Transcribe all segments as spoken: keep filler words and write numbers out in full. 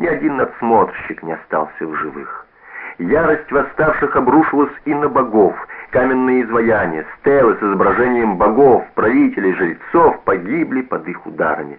Ни один надсмотрщик не остался в живых. Ярость восставших обрушилась и на богов. Каменные изваяния, стелы с изображением богов, правителей, жрецов погибли под их ударами.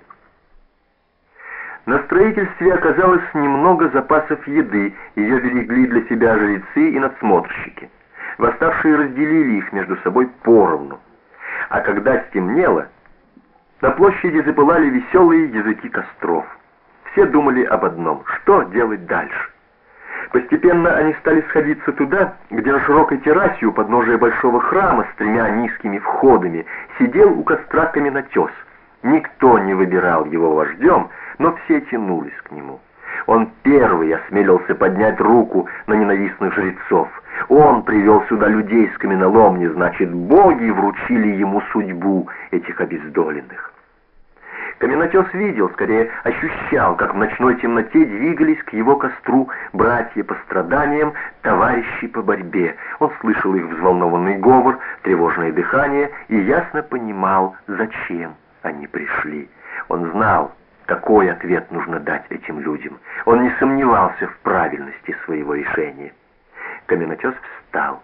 На строительстве оказалось немного запасов еды, ее берегли для себя жрецы и надсмотрщики. Восставшие разделили их между собой поровну. А когда стемнело, на площади запылали веселые языки костров. Все думали об одном: что делать дальше. Постепенно они стали сходиться туда, где на широкой террасе у подножия большого храма с тремя низкими входами сидел у костра каменотес. Никто не выбирал его вождем, но все тянулись к нему. Он первый осмелился поднять руку на ненавистных жрецов. Он привел сюда людей с каменоломни, значит, боги вручили ему судьбу этих обездоленных. Каменотес видел, скорее ощущал, как в ночной темноте двигались к его костру братья по страданиям, товарищи по борьбе. Он слышал их взволнованный говор, тревожное дыхание и ясно понимал, зачем они пришли. Он знал, какой ответ нужно дать этим людям. Он не сомневался в правильности своего решения. Каменотес встал.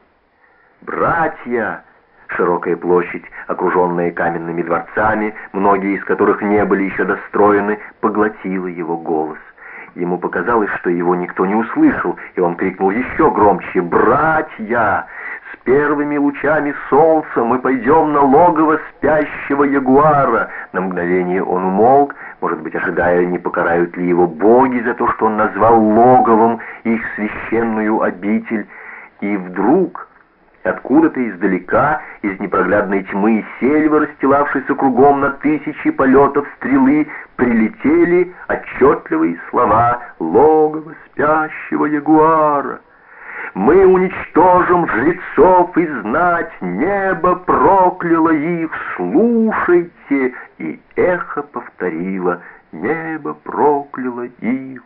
«Братья!» Широкая площадь, окруженная каменными дворцами, многие из которых не были еще достроены, поглотила его голос. Ему показалось, что его никто не услышал, и он крикнул еще громче: «Братья! С первыми лучами солнца мы пойдем на логово спящего ягуара!» На мгновение он умолк, может быть, ожидая, не покарают ли его боги за то, что он назвал логовом их священную обитель. И вдруг откуда-то издалека, из непроглядной тьмы и сельвы, расстилавшейся кругом на тысячи полетов стрелы, прилетели отчетливые слова «Логово спящего ягуара». «Мы уничтожим жрецов и знать, небо прокляло их, слушайте!» И эхо повторило: «Небо прокляло их,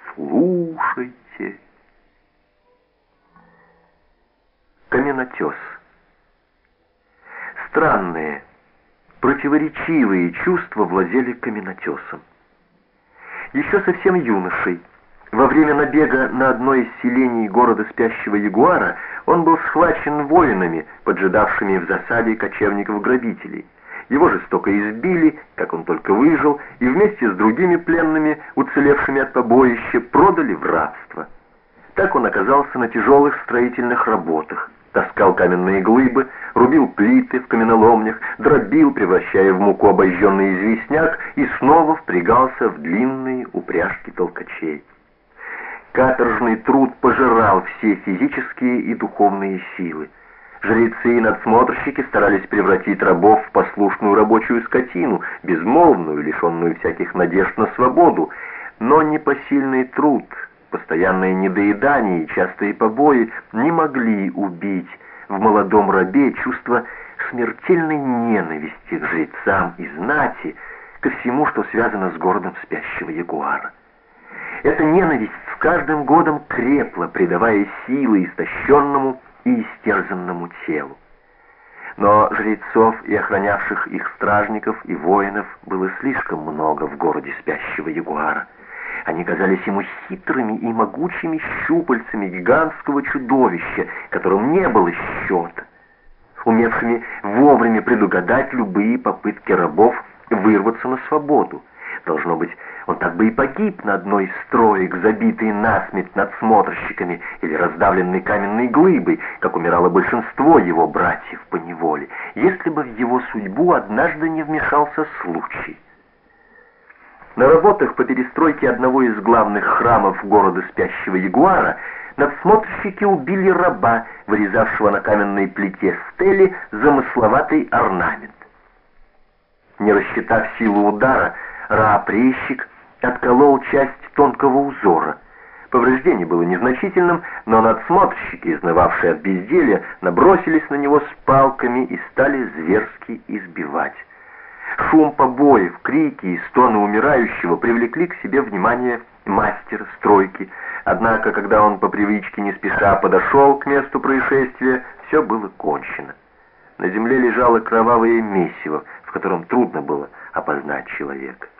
слушайте!» Каменотес. Странные, противоречивые чувства владели Каменотесом. Еще совсем юношей, во время набега на одно из селений города спящего ягуара, он был схвачен воинами, поджидавшими в засаде кочевников-грабителей. Его жестоко избили, как он только выжил, и вместе с другими пленными, уцелевшими от побоища, продали в рабство. Так он оказался на тяжелых строительных работах. Таскал каменные глыбы, рубил плиты в каменоломнях, дробил, превращая в муку обожженный известняк, и снова впрягался в длинные упряжки толкачей. Каторжный труд пожирал все физические и духовные силы. Жрецы и надсмотрщики старались превратить рабов в послушную рабочую скотину, безмолвную, лишенную всяких надежд на свободу, но непосильный труд, постоянное недоедание и частые побои не могли убить в молодом рабе чувство смертельной ненависти к жрецам и знати, ко всему, что связано с городом спящего ягуара. Эта ненависть с каждым годом крепла, придавая силы истощенному и истерзанному телу. Но жрецов и охранявших их стражников и воинов было слишком много в городе спящего ягуара. Они казались ему хитрыми и могучими щупальцами гигантского чудовища, которым не было счета, умевшими вовремя предугадать любые попытки рабов вырваться на свободу. Должно быть, он так бы и погиб на одной из строек, забитой насмерть надсмотрщиками или раздавленной каменной глыбой, как умирало большинство его братьев по неволе, если бы в его судьбу однажды не вмешался случай. На работах по перестройке одного из главных храмов города спящего ягуара надсмотрщики убили раба, вырезавшего на каменной плите стели замысловатый орнамент. Не рассчитав силу удара, раб-резчик отколол часть тонкого узора. Повреждение было незначительным, но надсмотрщики, изнывавшие от безделья, набросились на него с палками и стали зверски избивать. Шум побоев, крики и стоны умирающего привлекли к себе внимание мастера стройки. Однако, когда он по привычке не спеша подошел к месту происшествия, все было кончено. На земле лежало кровавое месиво, в котором трудно было опознать человека.